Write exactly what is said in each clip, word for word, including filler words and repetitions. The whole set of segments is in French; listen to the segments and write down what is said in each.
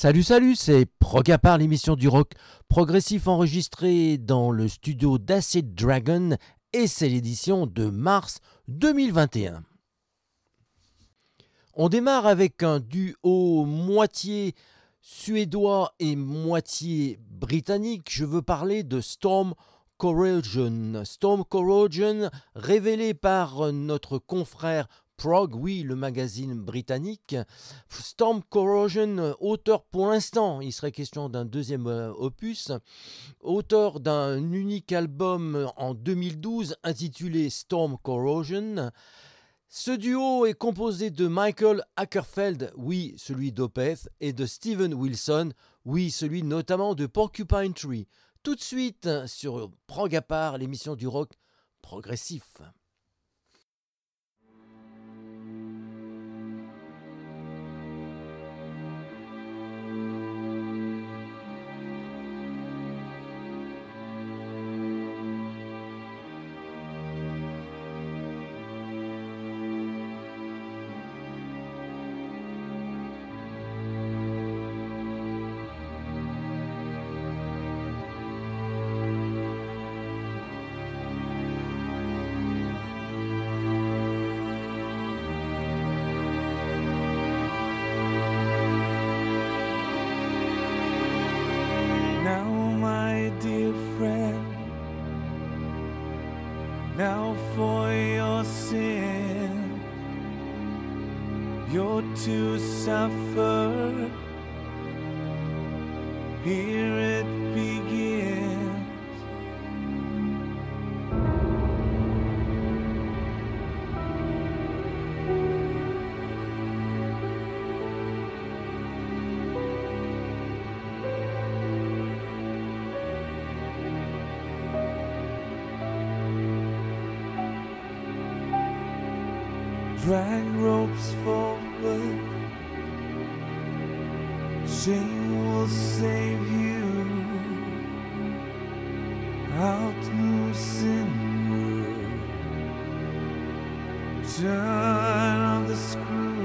Salut, salut, c'est Prog à part, l'émission du rock progressif enregistrée dans le studio d'Acid Dragon et c'est l'édition de mars deux mille vingt et un. On démarre avec un duo moitié suédois et moitié britannique. Je veux parler de Storm Corrosion. Storm Corrosion, révélé par notre confrère Prog, oui, le magazine britannique. Storm Corrosion, auteur pour l'instant, il serait question d'un deuxième euh, opus, auteur d'un unique album en deux mille douze intitulé Storm Corrosion. Ce duo est composé de Michael Ackerfeld, oui, celui d'Opeth, et de Steven Wilson, oui, celui notamment de Porcupine Tree. Tout de suite sur Prog à part, l'émission du rock progressif. Drag ropes forward, shame will save you. Outmove sinward, turn on the screw.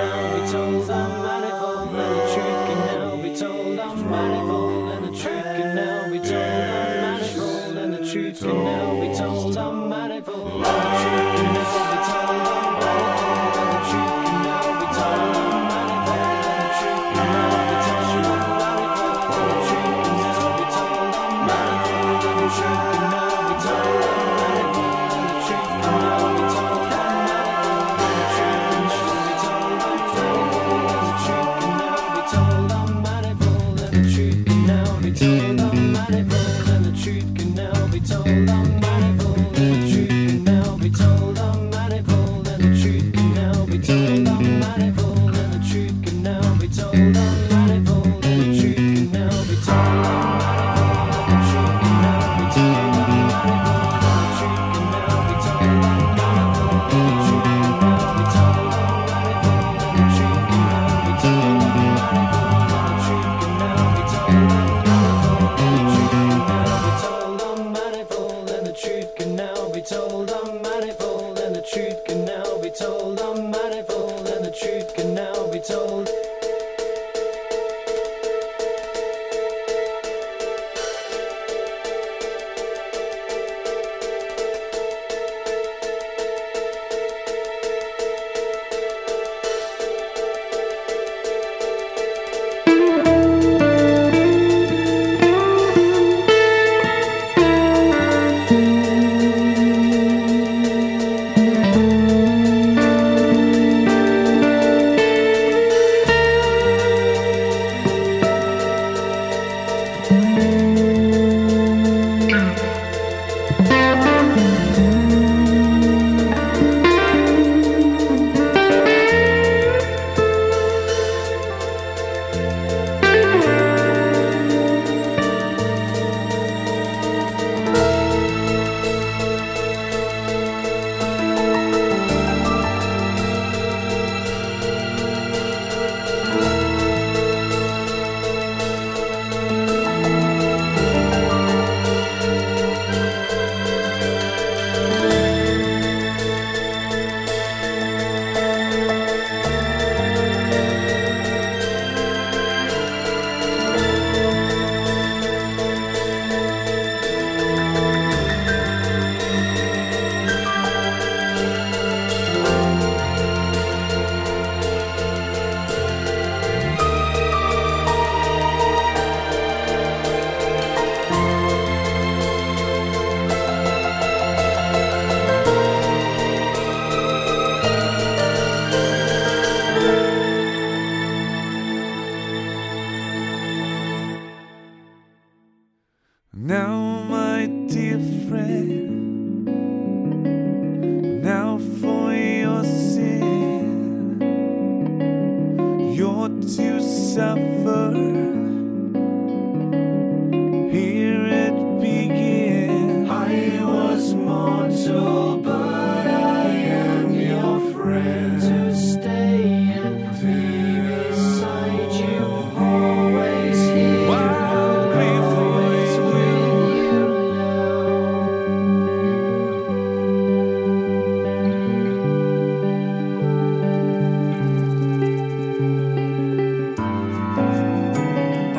now be told. I'm manifold, and the truth can now be told. I'm manifold, and the truth can now be told. I'm manifold, and the truth can now be told. I'm manifold, and the truth can now be told. I'm manifold, and the truth can now be told. I'm manifold, and the truth can now be told. I'm manifold, and the truth can now be told. I'm manifold, and the truth can now be told. I'm manifold, and the truth can now be told. I'm manifold, and the truth can now be told. I'm manifold, and the truth can now be told. I'm manifold, and the truth can now be told. I'm manifold, and the truth can now be told. I'm manifold, and the truth can now be told. I'm manifold, and the truth can now be told. I'm manifold, and the truth can now be told. I'm manifold, and the truth can now be told. I'm manifold, and the truth can now be told. I'm manifold, and the truth can now be told. I'm manifold, and the truth can now be told. I'm manifold, and the truth can now be told. I'm manifold, and the truth can now be told. I'm manifold, and the truth can now be told. Now, my dear friend, now for your sin, you're to suffer. Here it begins. I was mortal, but I am your friend. To stay and be beside you, always here. While Always with you now.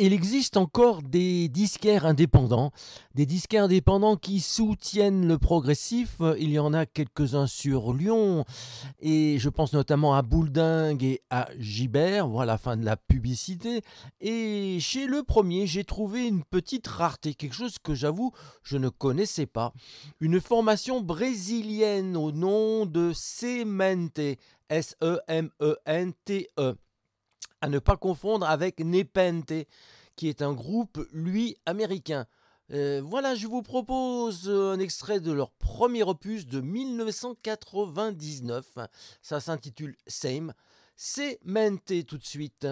il existe encore des disquaires indépendants, des disquaires indépendants qui soutiennent le progressif. Il y en a quelques-uns sur Lyon, et je pense notamment à Bouledingue et à Gibert. Voilà, fin de la publicité. Et chez le premier, j'ai trouvé une petite rareté, quelque chose que j'avoue, je ne connaissais pas. Une formation brésilienne au nom de Semente, S E M E N T E. À ne pas confondre avec Nepente, qui est un groupe, lui, américain. Euh, voilà, je vous propose un extrait de leur premier opus de mille neuf cent quatre-vingt-dix-neuf. Ça s'intitule Same. C'est Mente tout de suite.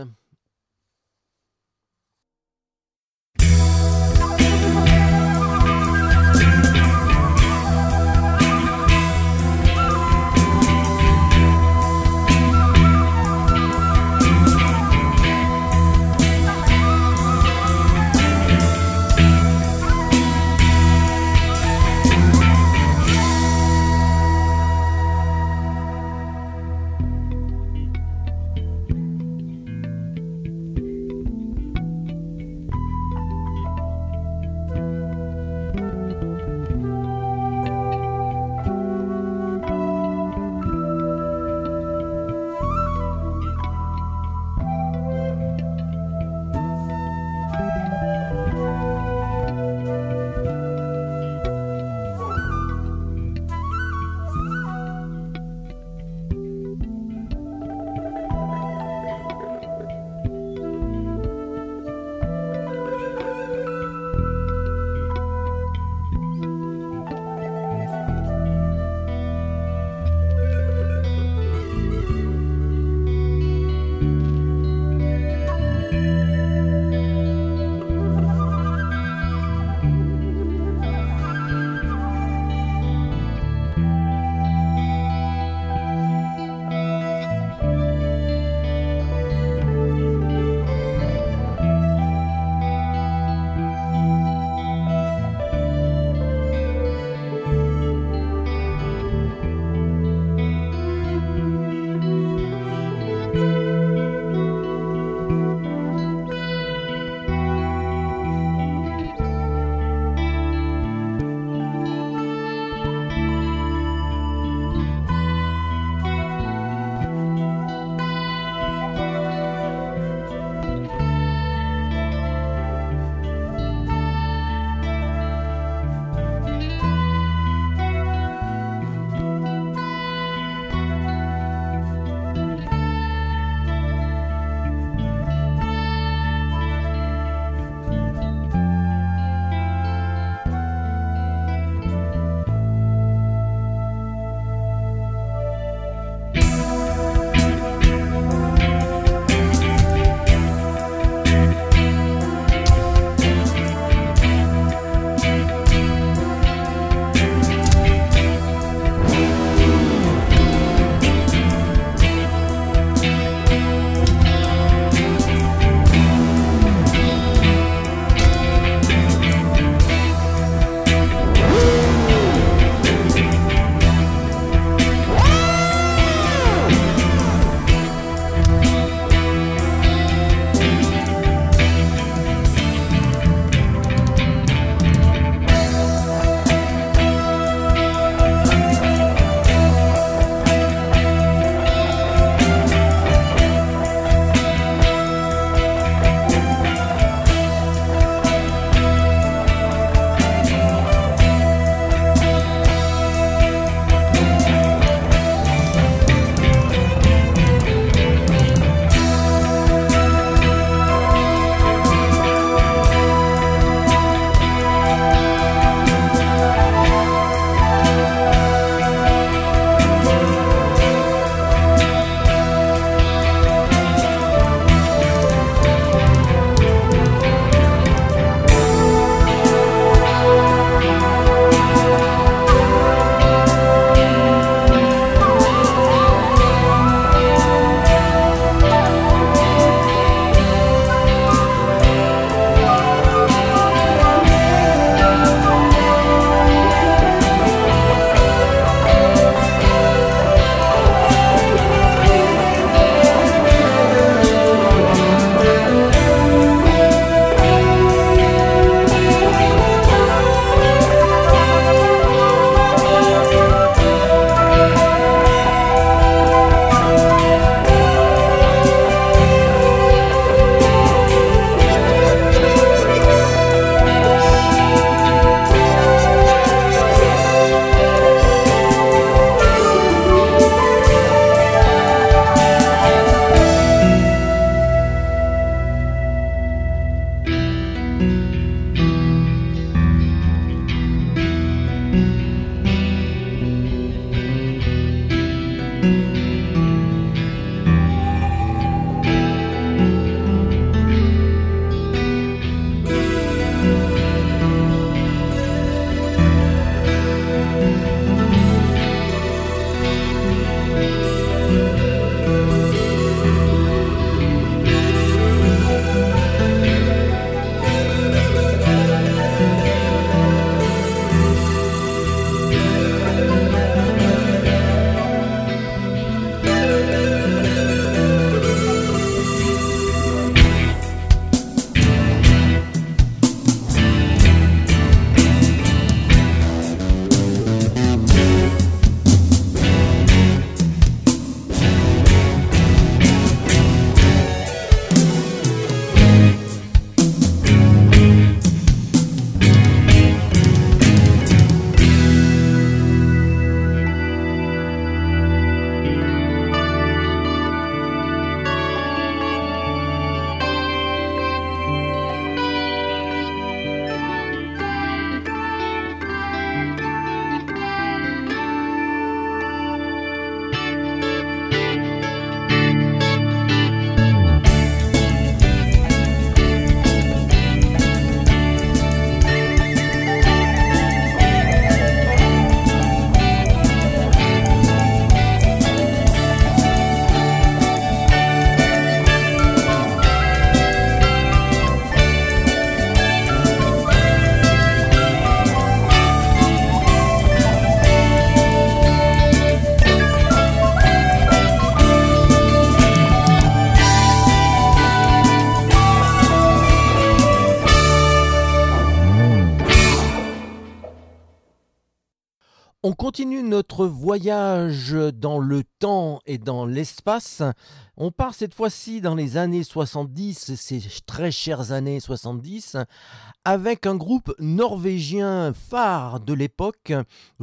On continue notre voyage dans le temps et dans l'espace. On part cette fois-ci dans les années soixante-dix, ces très chères années soixante-dix, avec un groupe norvégien phare de l'époque,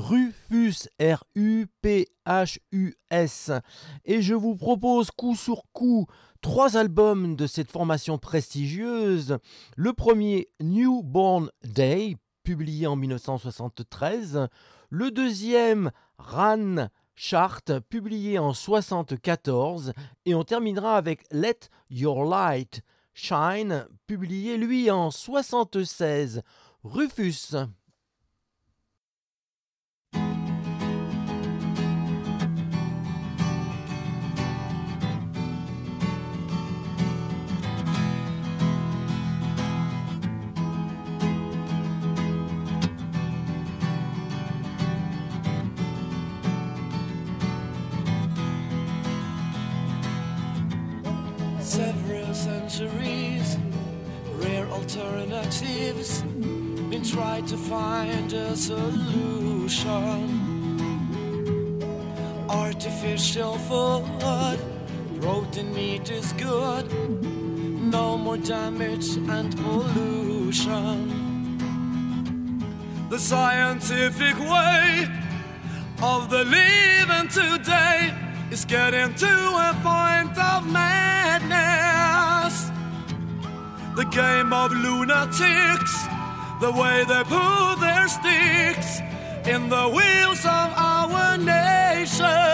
Rufus, R U P H U S. Et je vous propose coup sur coup trois albums de cette formation prestigieuse. Le premier, Newborn Day, publié en mille neuf cent soixante-treize. Le deuxième, Ran Chart, publié en soixante-quatorze. Et on terminera avec Let Your Light Shine, publié lui en soixante-seize. Rufus. Several centuries, rare alternatives, been tried to find a solution. Artificial food, protein meat is good, no more damage and pollution. The scientific way of the living today is getting to a point of madness. The game of lunatics, the way they put their sticks in the wheels of our nation.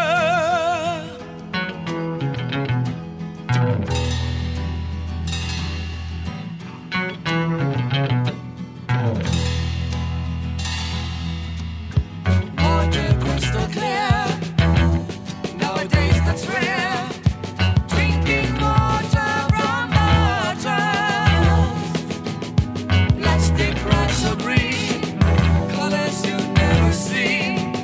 Water crystal clear, nowadays that's rare. Drinking water from bottles. Plastic wraps of green, colors you never see.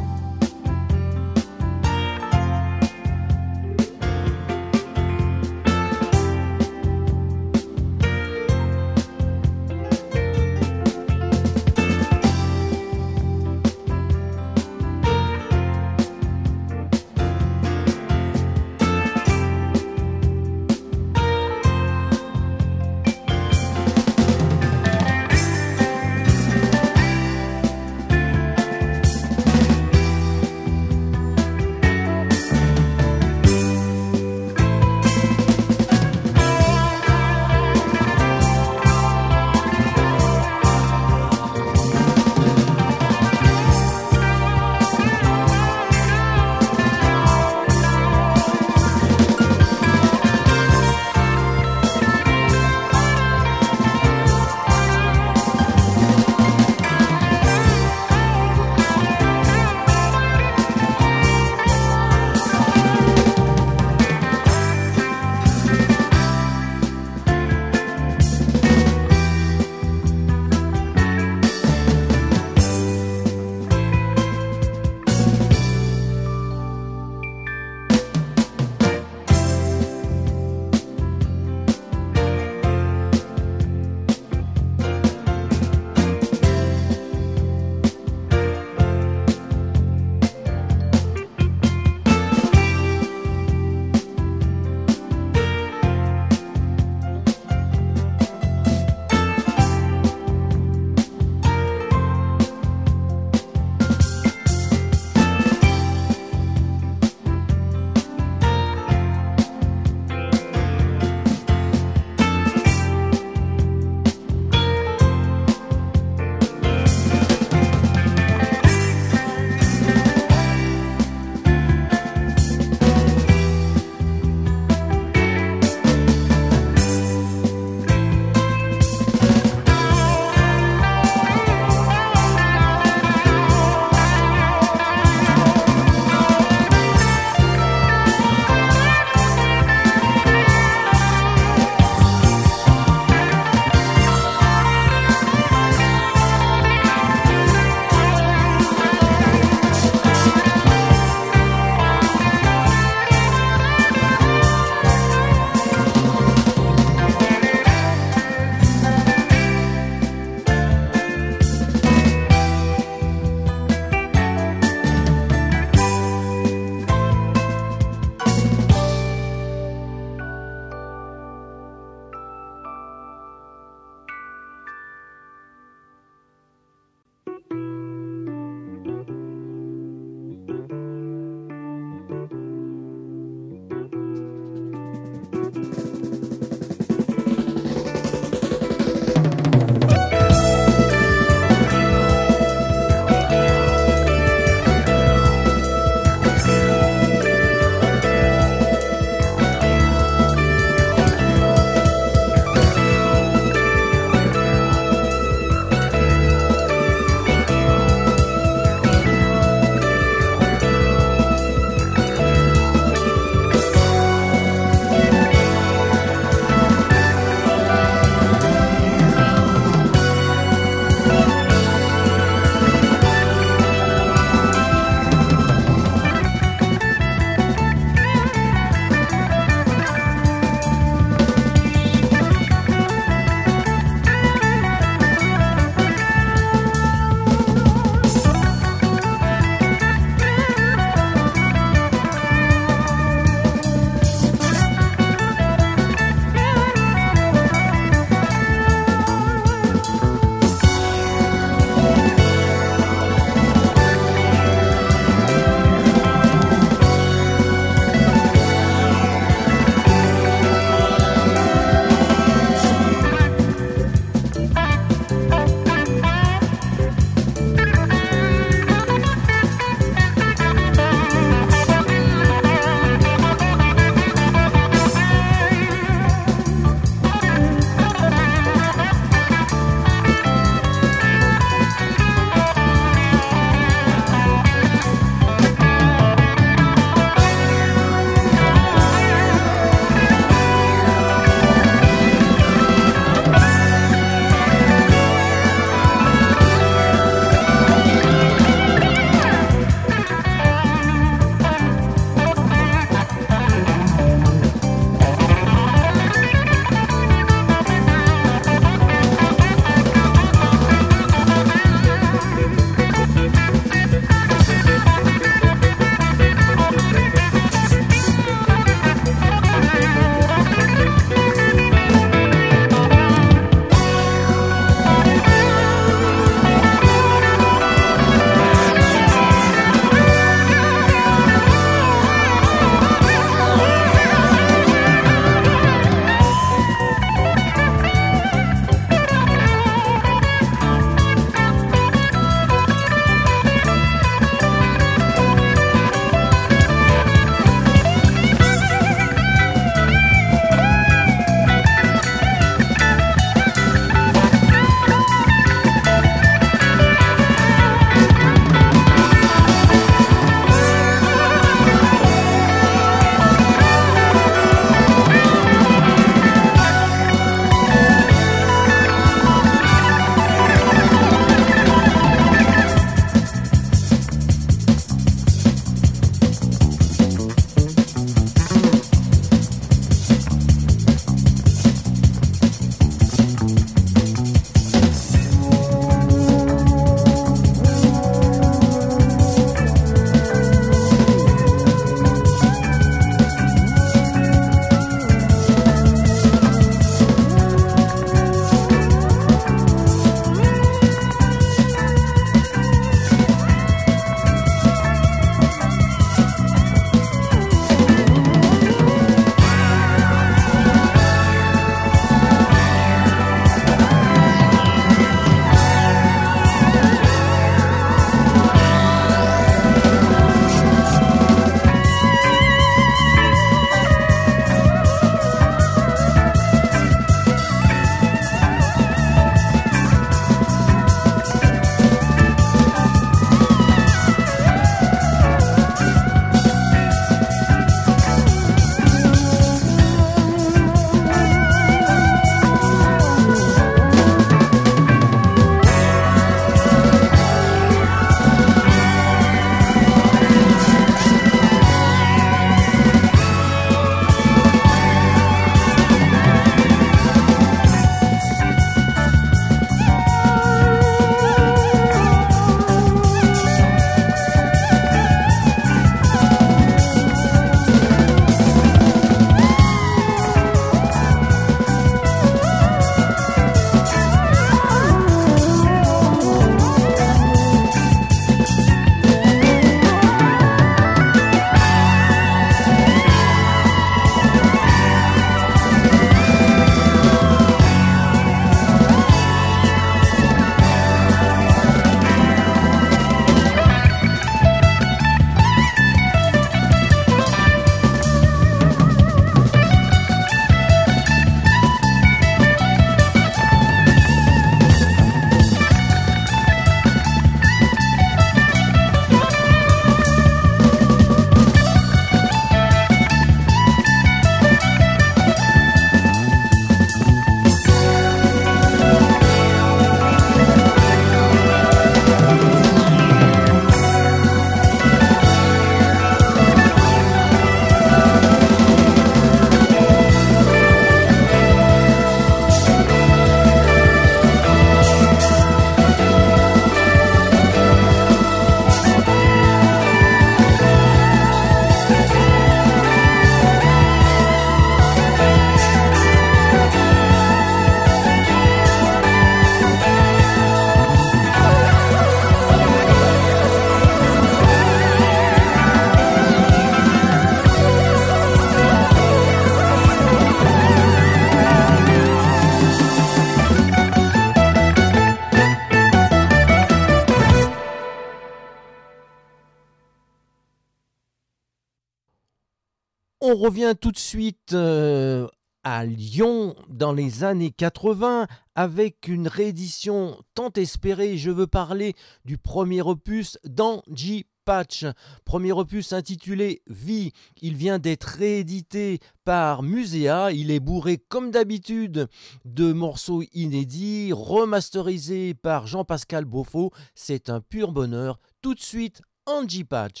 On revient tout de suite euh, à Lyon dans les années quatre-vingts avec une réédition tant espérée. Je veux parler du premier opus d'Angie Patch. Premier opus intitulé Vie. Il vient d'être réédité par Muséa. Il est bourré comme d'habitude de morceaux inédits, remasterisés par Jean-Pascal Beaufort. C'est un pur bonheur. Tout de suite, Angie Patch.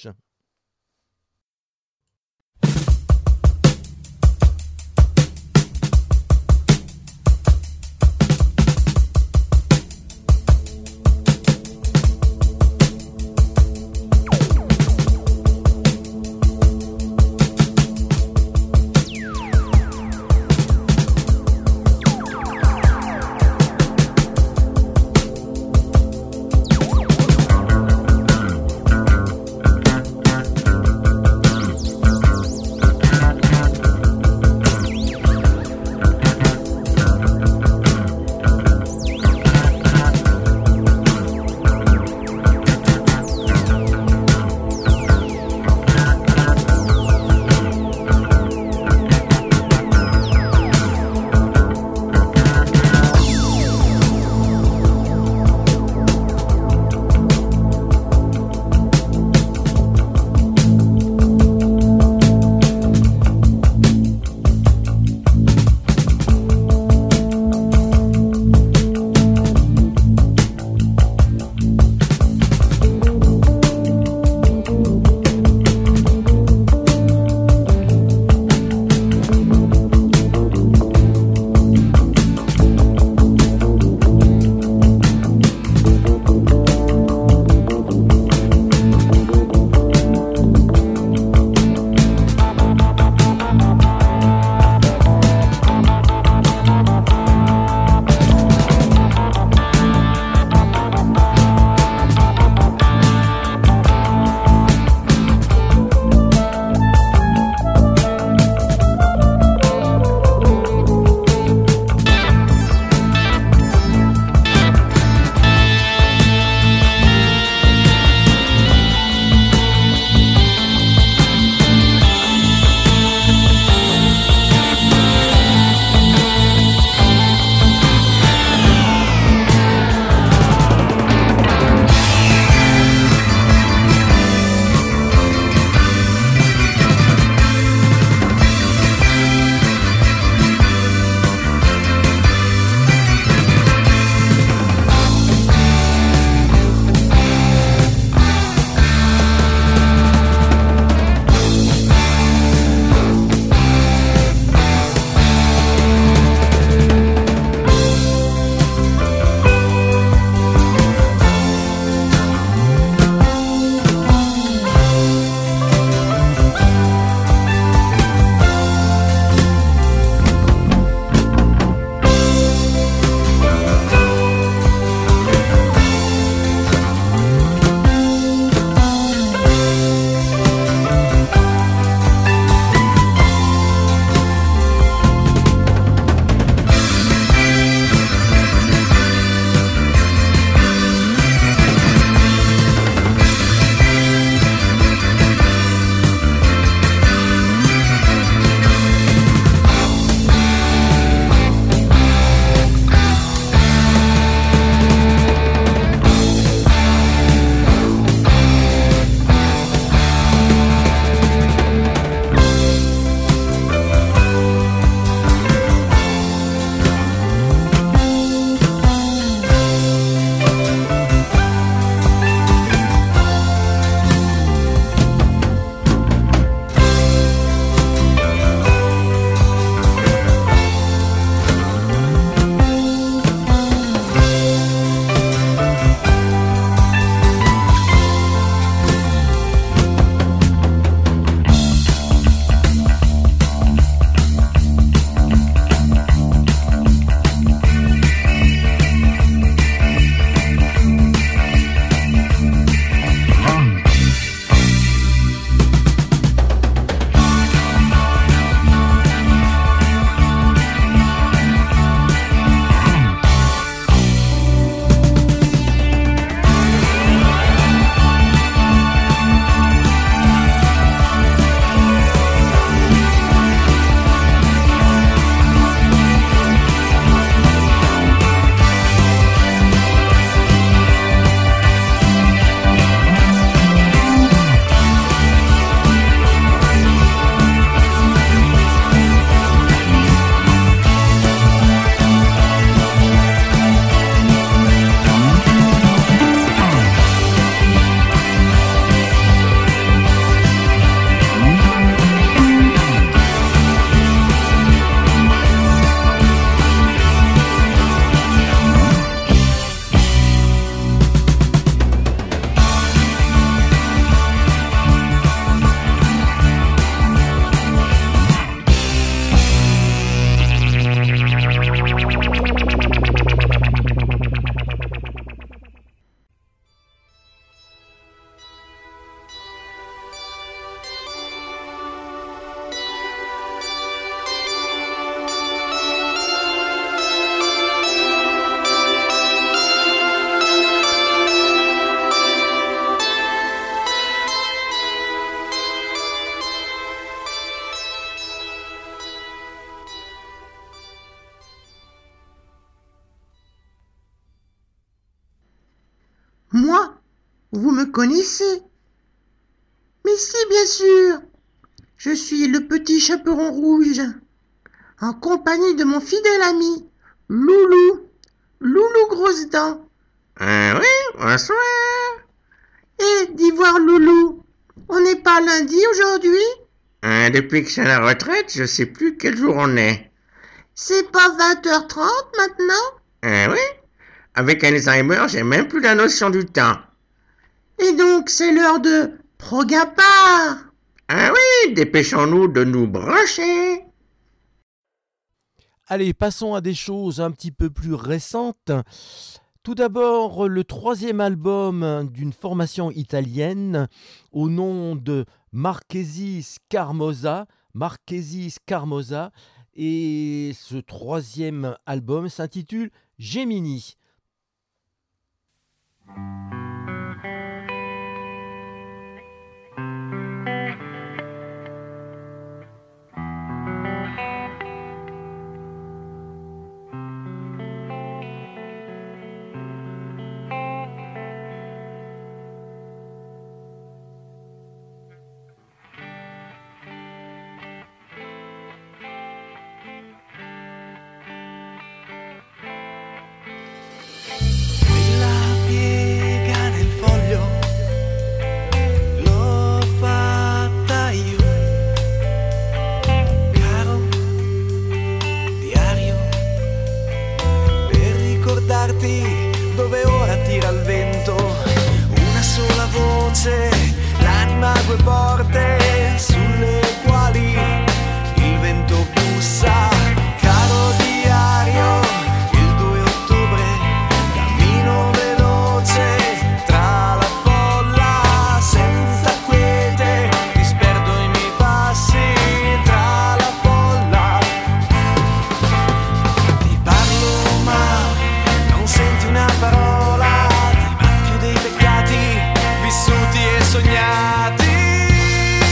Thank vous me connaissez? Mais si, bien sûr. Je suis le petit chaperon rouge, en compagnie de mon fidèle ami, Loulou, Loulou Grosse Dent. Ah oui, bonsoir. Et dis voir Loulou, on n'est pas lundi aujourd'hui? Ah, depuis que je suis à la retraite, je sais plus quel jour on est. C'est pas vingt heures trente maintenant? Ah oui? Avec Alzheimer, j'ai même plus la notion du temps. Et donc c'est l'heure de Progapar. Ah oui, dépêchons-nous de nous brancher. Allez, passons à des choses un petit peu plus récentes. Tout d'abord, le troisième album d'une formation italienne au nom de Marchesi Scarmosa. Marchesi Scarmosa. Et ce troisième album s'intitule Gemini. Dove ora tira il vento, una sola voce, l'anima a due porte, sulle quali il vento bussa. Caro diario, il due ottobre, cammino veloce tra la folla, senza quiete, disperdo i miei passi tra la folla. Ti parlo ma non senti una parola, ti macchio dei peccati vissuti e sognati.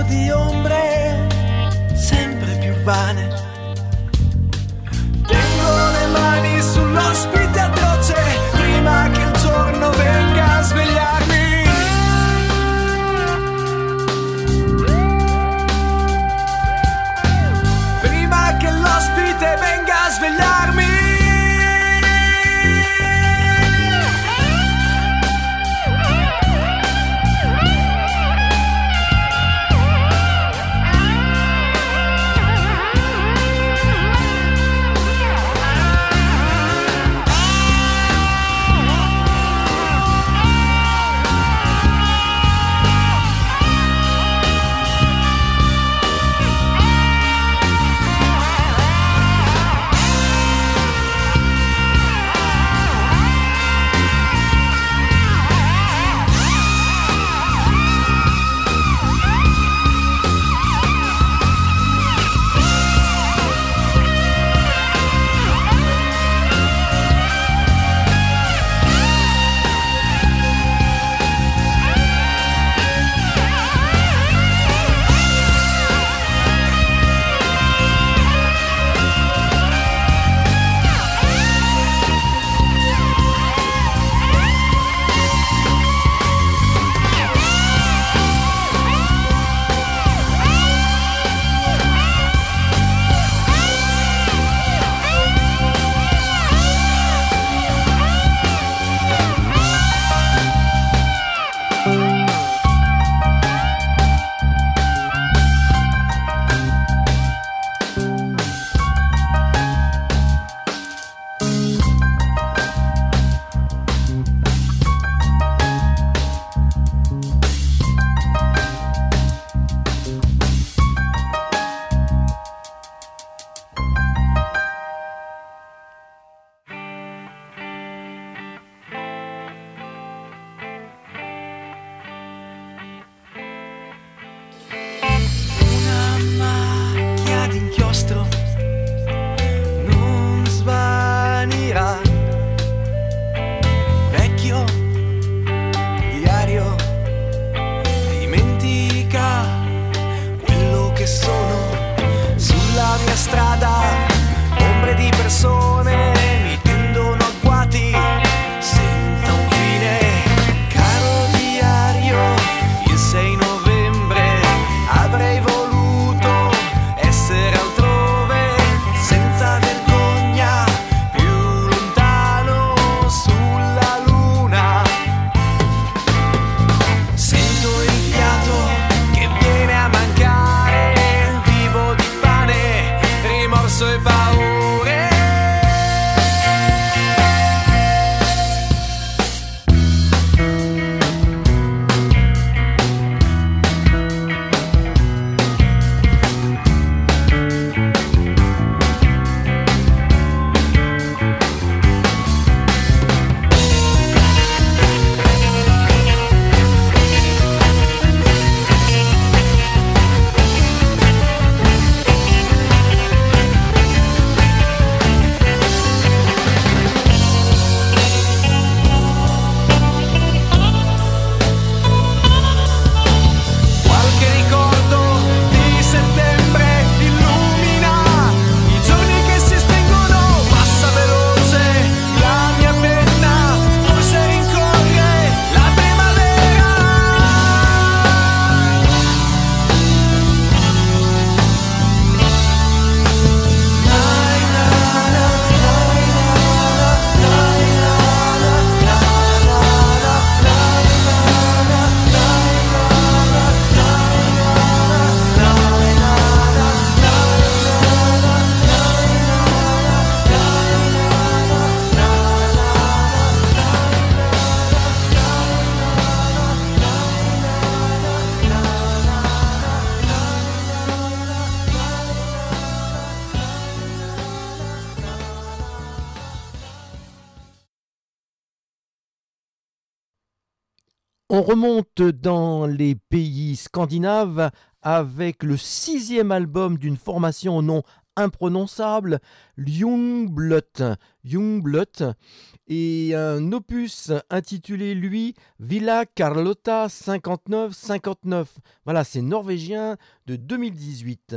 di ombre sempre più vane. Tengo le mani sull'ospite atroce prima che il giorno venga a svegliarmi. Prima che l'ospite venga a svegliarmi. On remonte dans les pays scandinaves avec le sixième album d'une formation au nom imprononçable, Jungblut, Jungblut, et un opus intitulé, lui, Villa Carlotta cinquante-neuf cinquante-neuf. Voilà, c'est norvégien de deux mille dix-huit.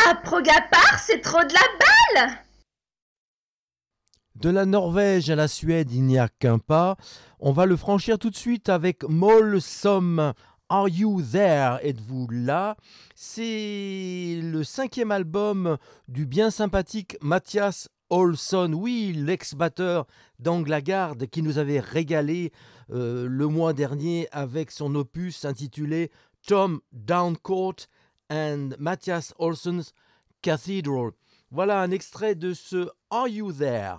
À Progapar, c'est trop de la balle! De la Norvège à la Suède, il n'y a qu'un pas. On va le franchir tout de suite avec Molsom. Are You There? Êtes-vous là? C'est le cinquième album du bien sympathique Mathias Olsson, oui, l'ex-batteur d'Anglagarde qui nous avait régalé euh, le mois dernier avec son opus intitulé Tom Downcourt and Mathias Olsson's Cathedral. Voilà un extrait de ce Are You There?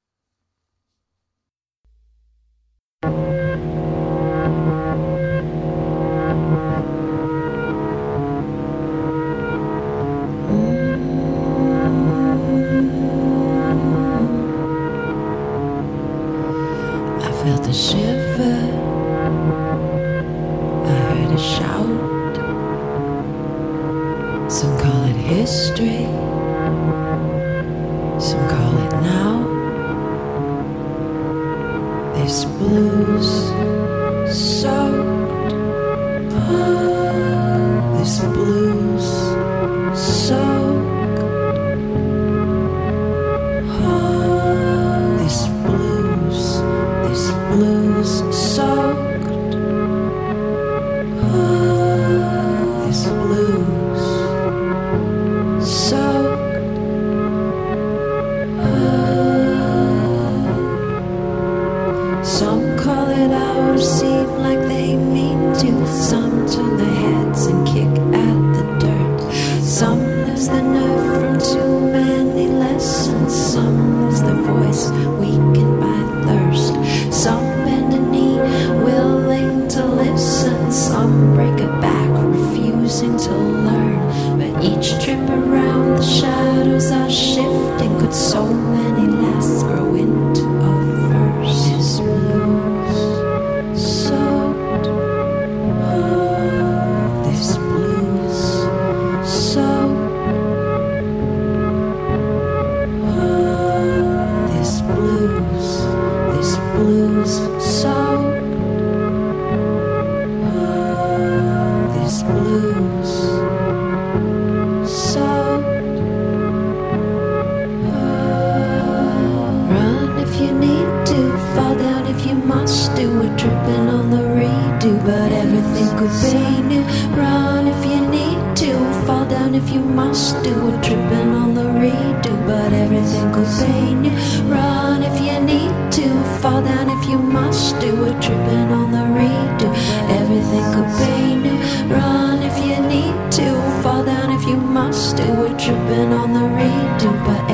I felt a shiver, I heard a shout. Some call it history, some call it now. This blues soaked, oh, this blues soaked, oh, this blues, this blues soaked, oh, this blues soaked. Some call it out, seem like they mean to. Some turn their heads and kick at the dirt. Some lose the nerve from too many lessons. Some lose their voice, weakened by thirst. Some bend a knee, willing to listen. Some break a back, refusing to learn. But each trip around the shadows are shifting. Could so many lasts grow into a verse? This blues soaked, oh, this blues soaked, oh, this blues, this blues soaked, oh, this blues soaked. Run if you need to, fall down if you must do. We're tripping on the redo, but everything could be new. Run if you need to, fall down if you must do. We're tripping on the redo, but everything could be new. Run if you need to, fall down if you must do. We're tripping on the redo, everything could be new. Run if you need to, fall down if you must do. We're tripping on the redo, but